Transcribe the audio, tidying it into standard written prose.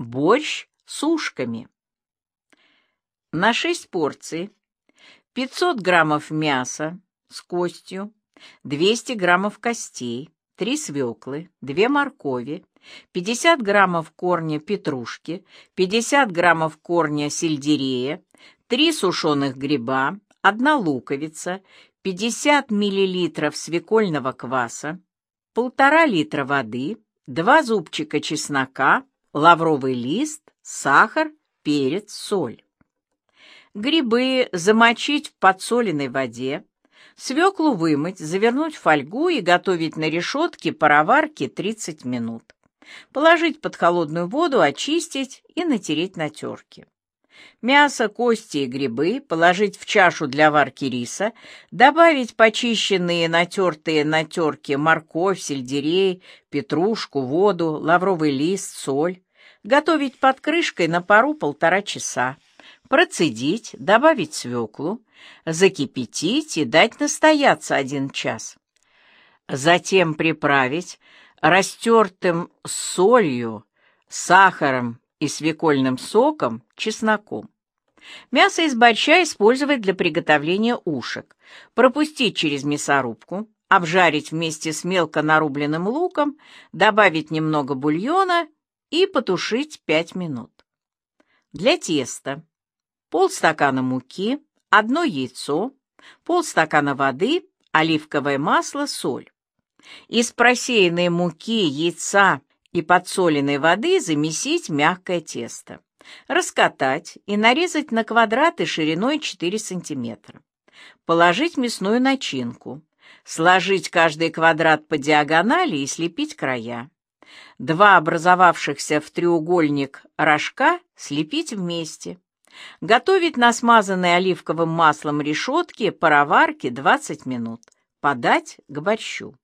Борщ с ушками. На 6 порций 500 граммов мяса с костью, 200 граммов костей, 3 свеклы, 2 моркови, 50 граммов корня петрушки, 50 граммов корня сельдерея, 3 сушеных гриба, 1 луковица, 50 миллилитров свекольного кваса, 1,5 литра воды, 2 зубчика чеснока, лавровый лист, сахар, перец, соль. Грибы замочить в подсоленной воде, свеклу вымыть, завернуть в фольгу и готовить на решетке пароварки 30 минут. Положить под холодную воду, очистить и натереть на терке. Мясо, кости и грибы положить в чашу для варки риса, добавить почищенные натертые на терке морковь, сельдерей, петрушку, воду, лавровый лист, соль. Готовить под крышкой на пару 1,5 часа. Процедить, добавить свеклу, закипятить и дать настояться 1 час. Затем приправить растертым с солью, сахаром и свекольным соком, чесноком. Мясо из борща использовать для приготовления ушек, пропустить через мясорубку, обжарить вместе с мелко нарубленным луком, добавить немного бульона и потушить 5 минут. Для теста: полстакана муки, 1 яйцо, полстакана воды, оливковое масло, соль. Из просеянной муки, яйца и подсоленной воды замесить мягкое тесто. Раскатать и нарезать на квадраты шириной 4 см. Положить мясную начинку. Сложить каждый квадрат по диагонали и слепить края. 2 образовавшихся в треугольник рожка слепить вместе. Готовить на смазанной оливковым маслом решетке пароварке 20 минут. Подать к борщу.